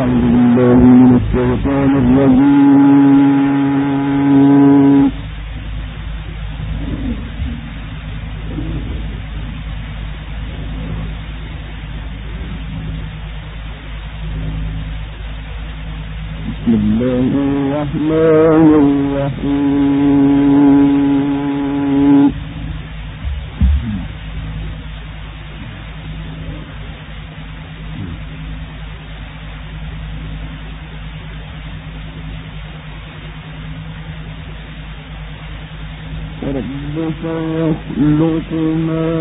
ربك يخلق ما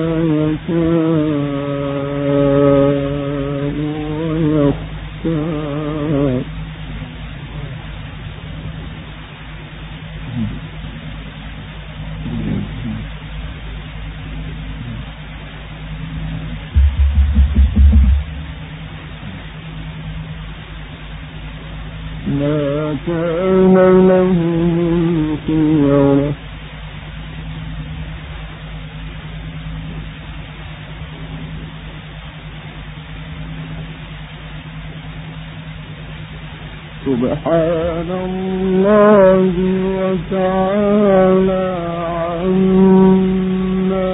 يشاء ويختار ما كان لهم الخيرة سبحان الله وتعالى عما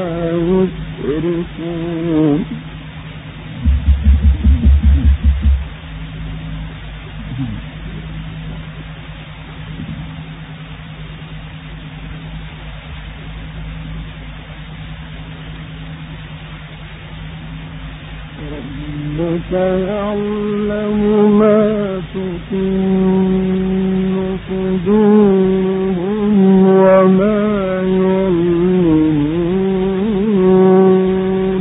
يشركون ربك يعلم ما تكن صدورهم وما يعلنون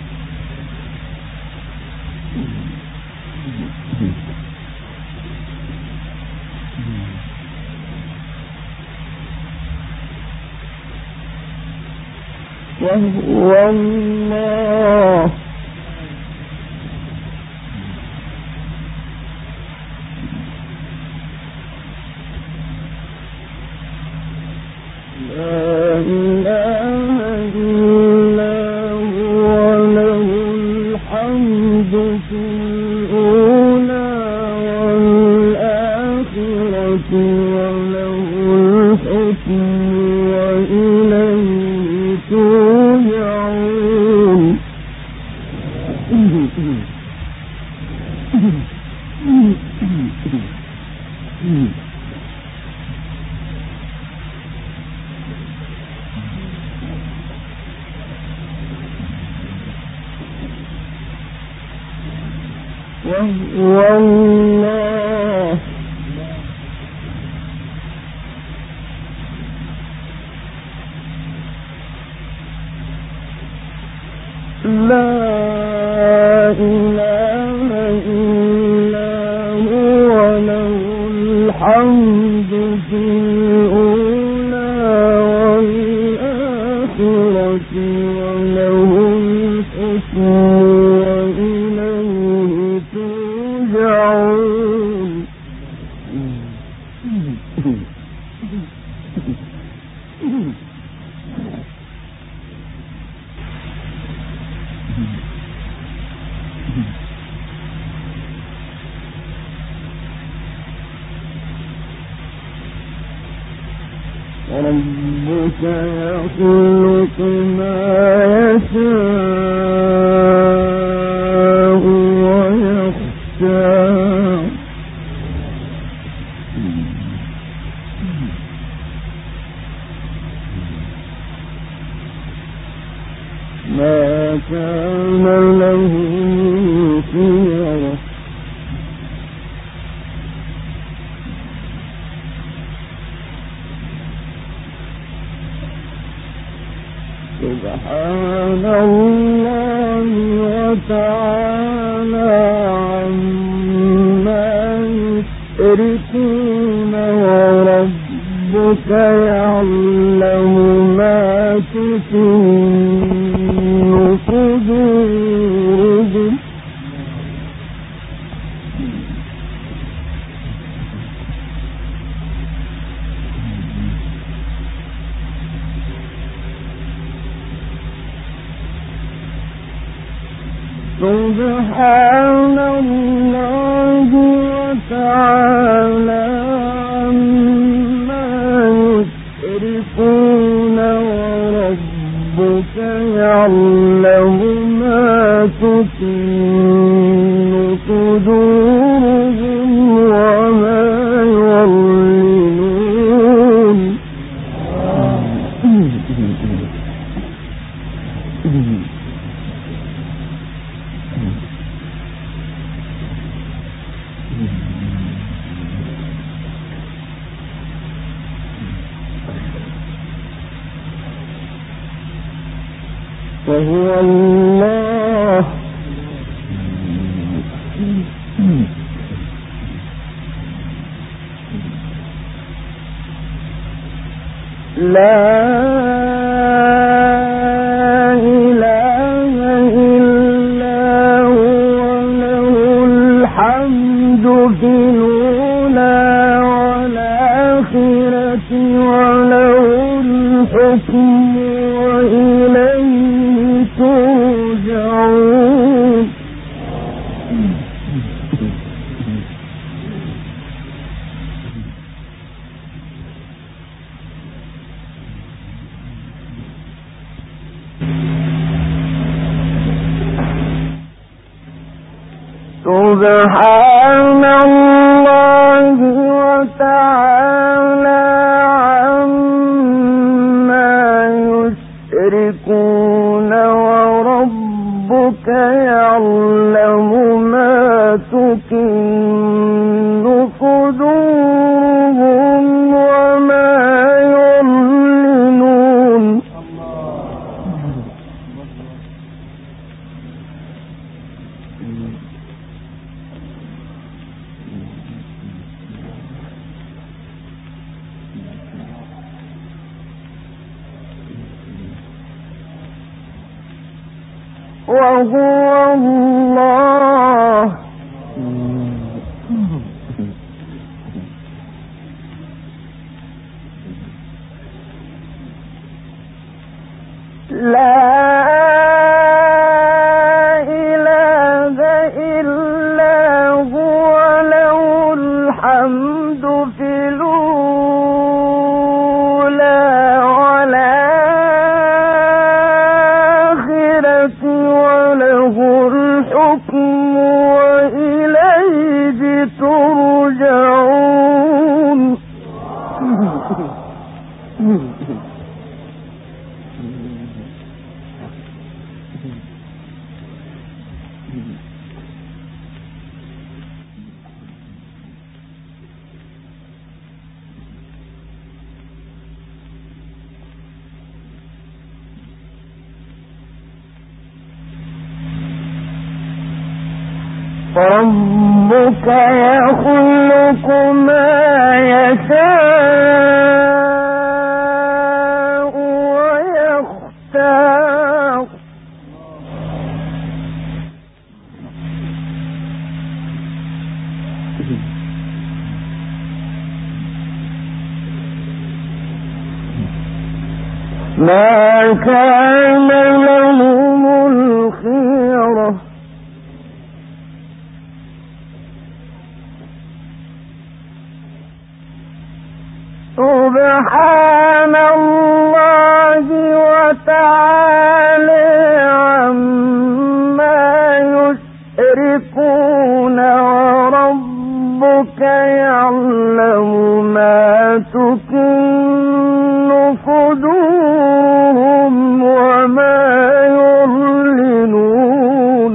وهو الله وهو الله لا إله إلا هو له الحمد في الأولى والآخرة وله الحكم ربك يخلق ما يشاء ويختار ما كان له خيرة سبحان الله وتعالى عما يشركون وربك يعلم ما تكن صدورهم سبحان الله صدورهم وما يعلنون فهو الله لا إله إلا هو له الحمد في الأولى والآخرة وله الحكم وإليه ترجعون سبحان الله وتعالى عما يشركون وربك يعلم ما تكن صدورهم وما يعلنون وهو الله لا إله إلا هو له الحمد في الأولى والآخرة وله الحكم وإليه ترجعون ربك يخلق ما يشاء ويختار ما كان لهم الخيرة سبحان الله وتعالى عما يشركون وربك يعلم ما تكن صدورهم وما يعلنون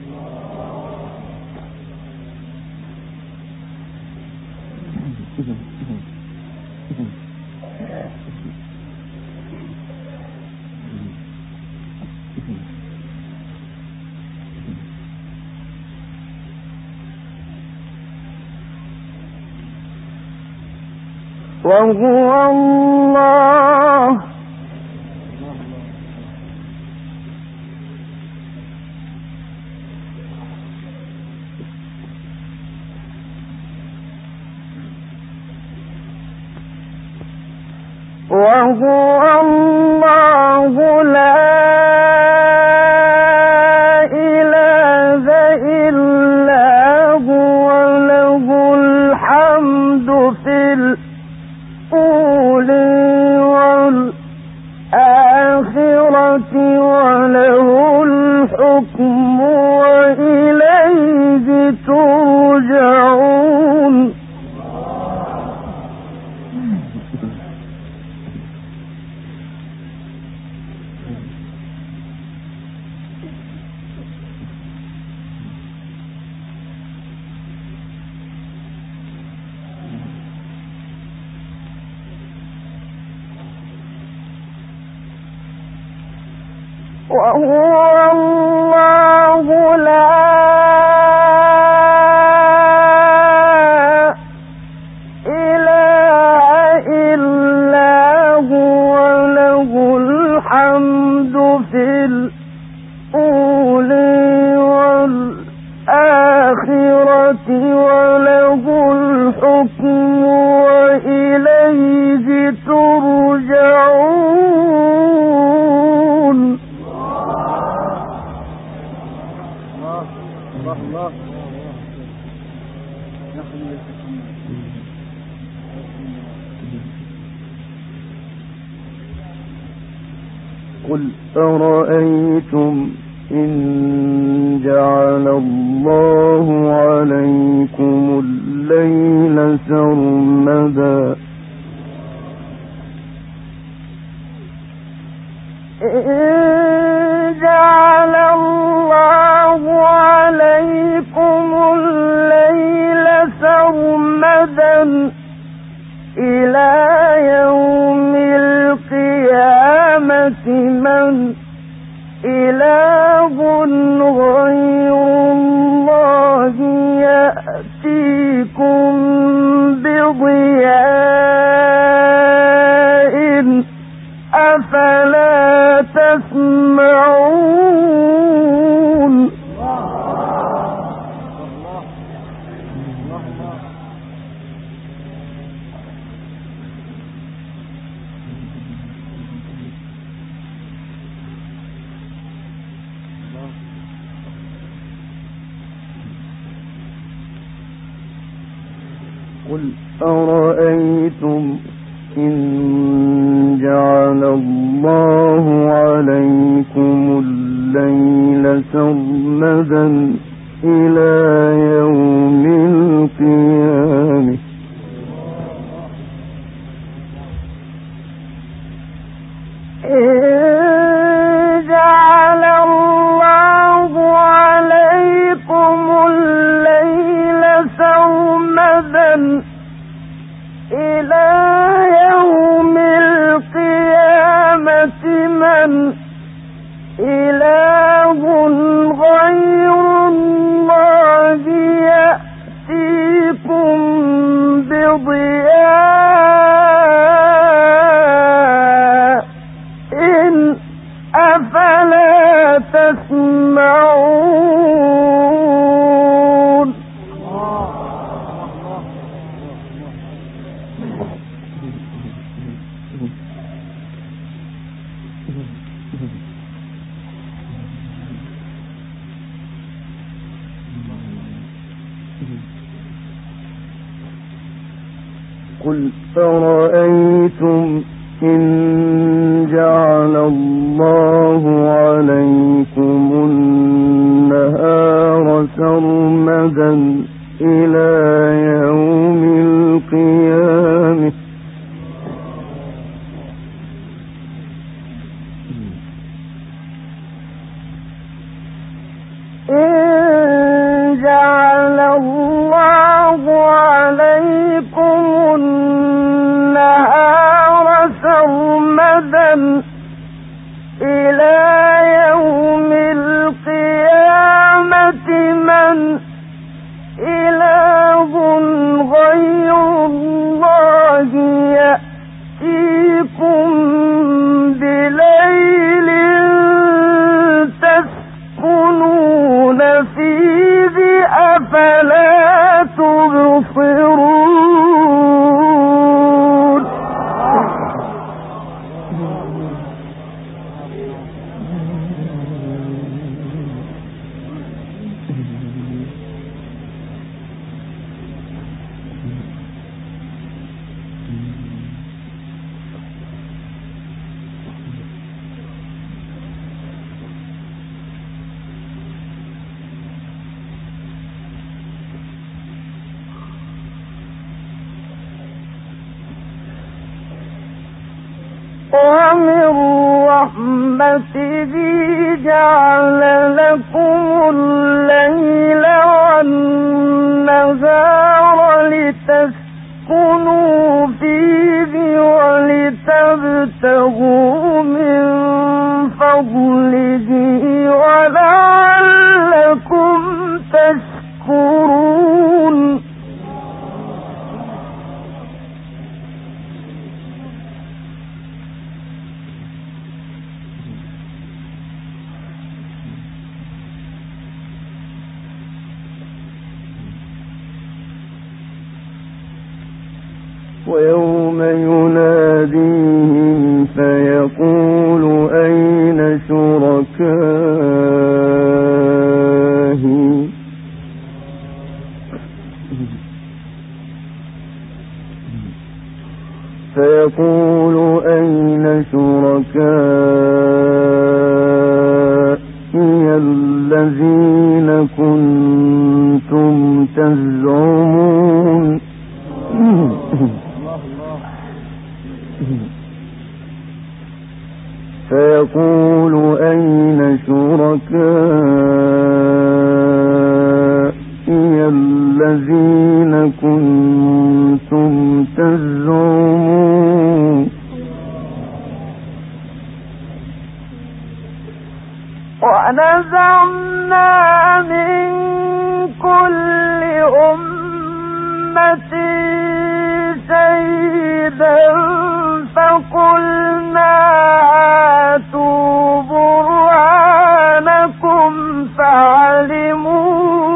وهو الله وهو الله لا إله إلا هو له الحمد في الأولى والآخرة وله الحكم وإليه ترجعون وهو الله لا إله إلا هو له الحمد في الأولى والآخرة وله الحكم وإليه ترجعون. قل أرأيتم إن جعل الله عليكم الليل سرمدا إن جعل الله عليكم الليل سرمدا إلى يوم القيامة من إله غير الله يأتيكم بضياء أفلا تسمعون. قل أرأيتم إن جعل الله عليكم الليل سرمدا إلى يوم القيامة إن جعل الله عليكم الليل سرمدا إلى يوم القيامة من إله غير الله يأتيكم بضياء أفلا تسمعون. قل أرأيتم إن جعل الله عليكم النهار سرمدا إلى يوم القيامة إن جعل الله عليكم النهار سرمدا إلى يوم القيامة من إله غير الله يأتيكم بليل تسكنون فيه أفلا تبصرون. ومن رحمته جعل لكم الليل والنهار لتسكنوا فيه ولتبتغوا من فضله فضله ولعلكم تشكرون. ويوم يناديهم فيقول أين شركائي الذين كنتم تزعمون. فيقول أين شركائي الذين كنتم تزعمون. ونزعنا من كل أمة شهيدا فقلنا هاتوا برهانكم فعلموا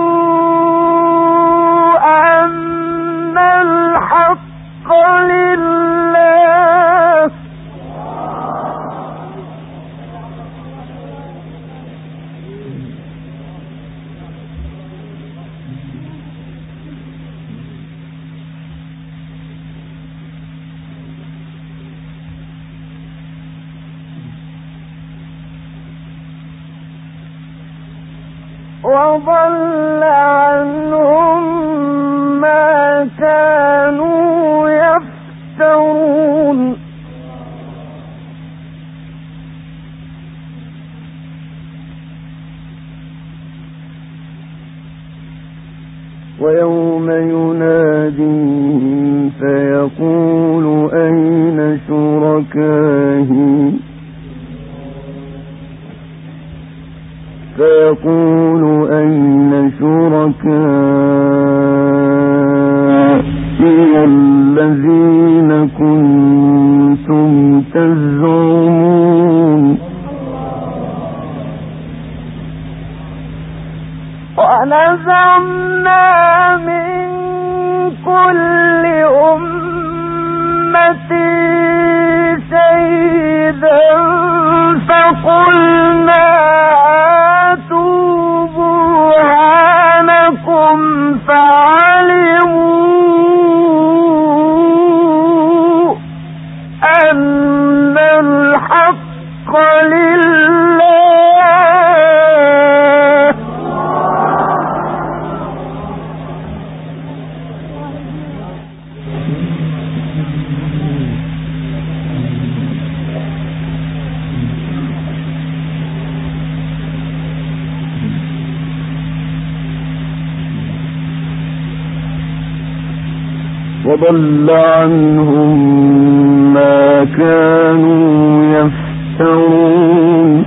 أن الحق لله. وضل عنهم ما كانوا يفترون. ويوم يناديهم فيقول أين شركائي الذين كنتم تزعمون. ونزعنا من كل أمة شهيدا فقلنا هاتوا برهانكم فعلموا أن الحق لله. وضل عنهم ما كانوا يفترون.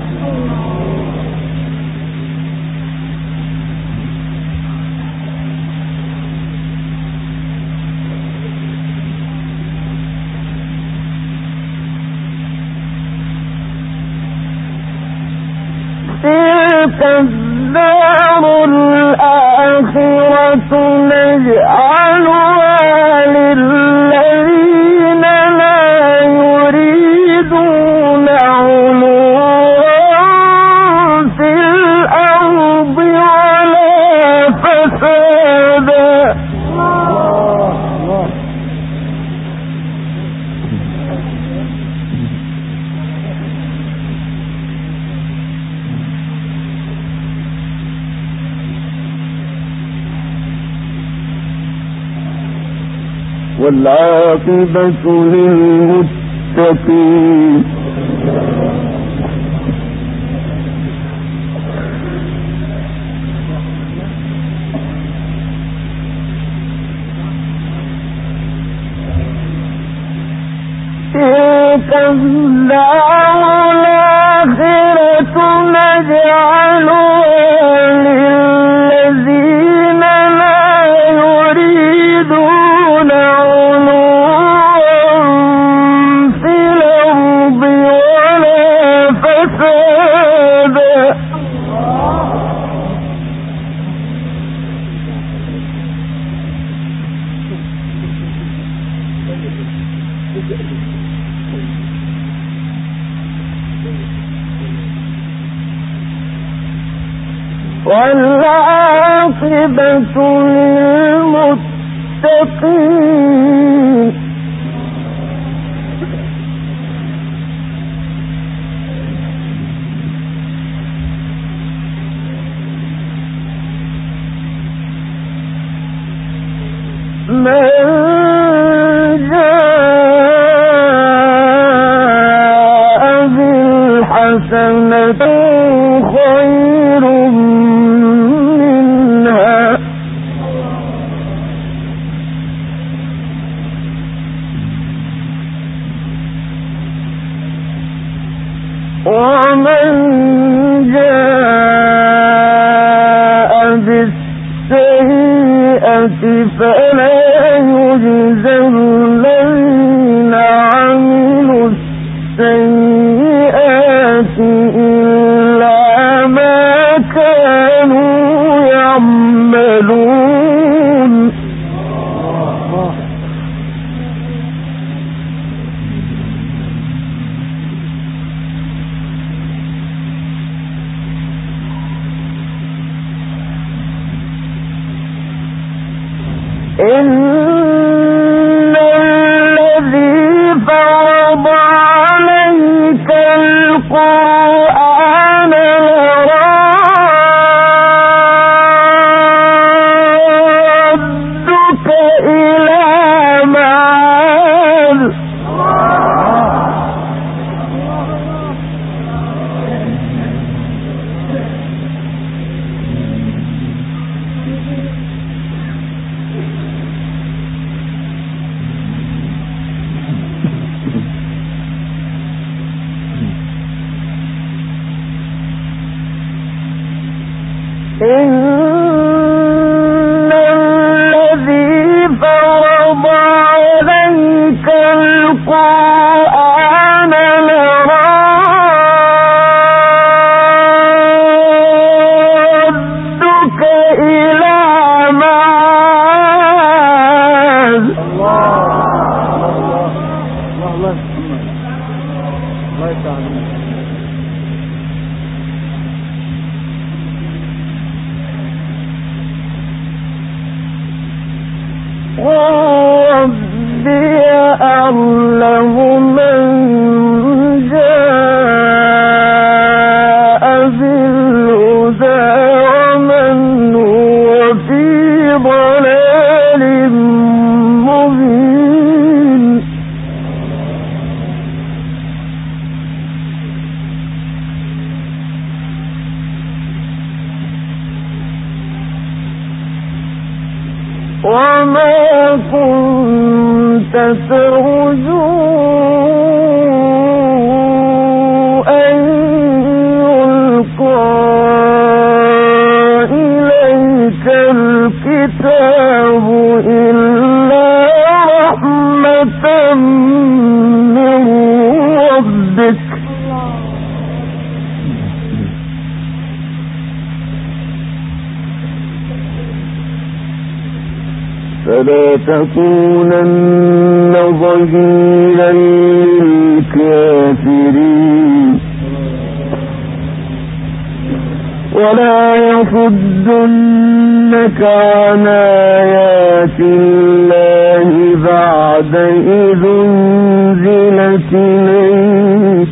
تلك الدار الآخرة نجعلها للذين لا يريدون علوا في الأرض ولا فسادا. والعاقبة للمتقين. تلك الدار الآخرة للذين لا يريدون علوا في الأرض ولا فسادا والعاقبة للمتقين من جاء بالحسنة خير منها ومن جاء بالسيئة فلا يجزى الذين عملوا السيئات إلا ما كانوا يعملون إن الذي فرض عليك القرآن لرادك إلى معاد إن الذي فرض عليك القرآن لرادك إلى معاد الله تعالى ربي أعلم من جاء بالهدى ومن هو في ضلال مبين وما كنت ترجو أن يلقى إليك الكتاب إلا رحمة من ربك فلا تكونن ظهيرا للكافرين ولا يصدنك عن آيات الله بعد إذ أنزلت إليك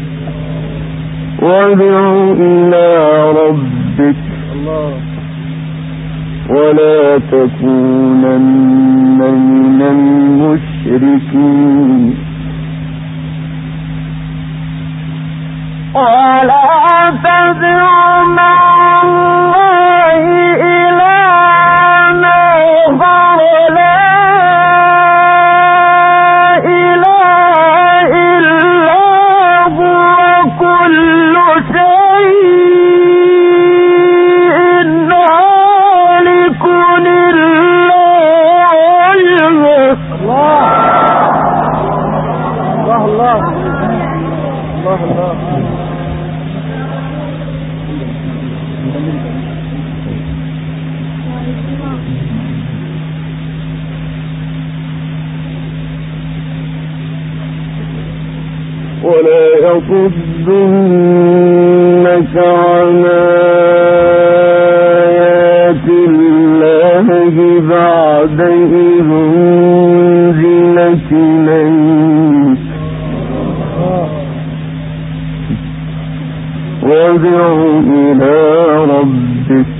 وادع إلى ربك ولا تكونن من المشركين ولا تدع مع الله إلها آخر لا إله إلا هو كل شيء ولا يصدنك عن آيات الله بعد إذ أنزلت إليك وادع إلى ربك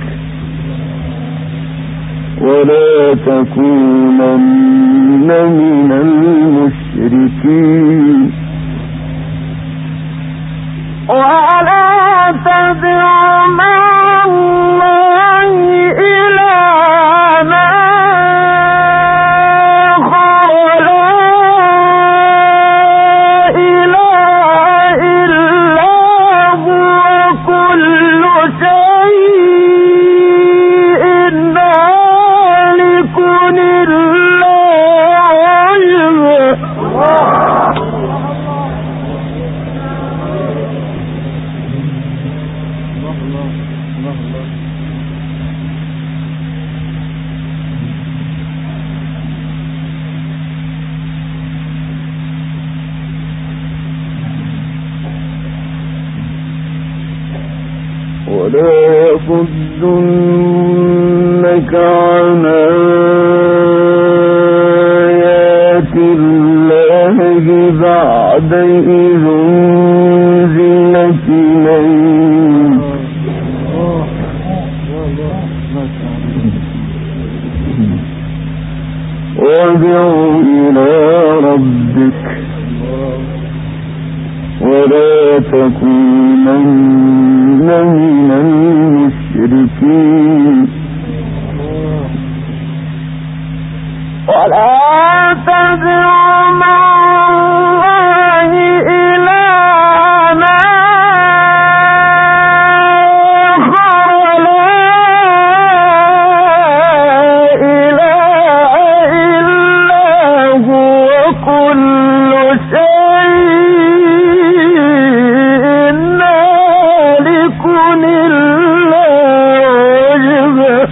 ولا تكونن من المشركين ولا تدع مع الله إلهًا آخر لا إله إلا هو كل شيء هالك إلا وجهه ولا يصدنك عن آيات الله بعد إذ أنزلت إليك وادع إلى ربك ولا تكونن من المشركين ولا تدع مع الله إلهًا آخر لا إله إلا هو كل شيء هالك إلا وجهه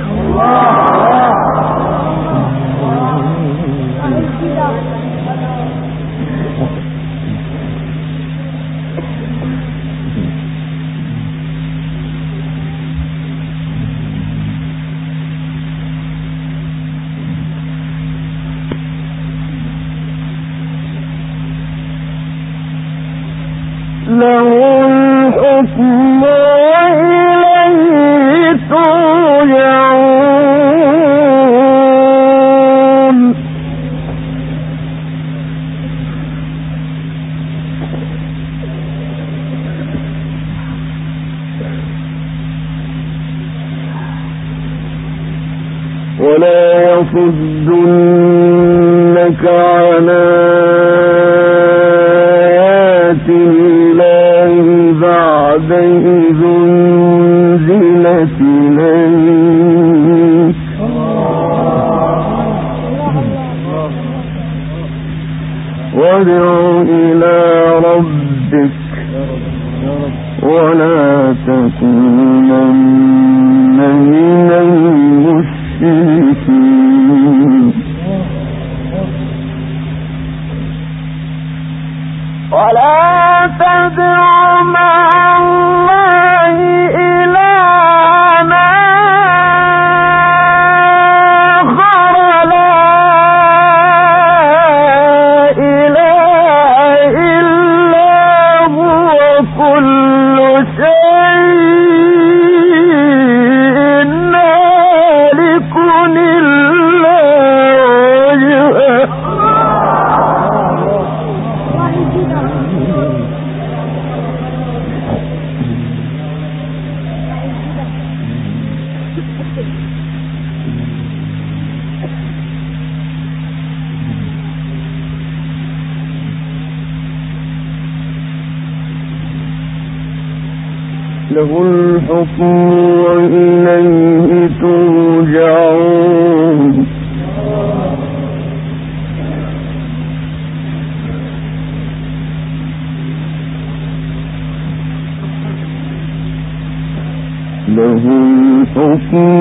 له الحكم وإليه ترجعون ولا يصدنك عن آيات الله بعد إذ أنزلت إليك وادع إلى ربك ولا تكونن من المشركين ولا تدع مع الله إلهًا آخر لا إله إلا هو كل شيء هالك إلا وجهه له الحكم وإليه ترجعون له الحكم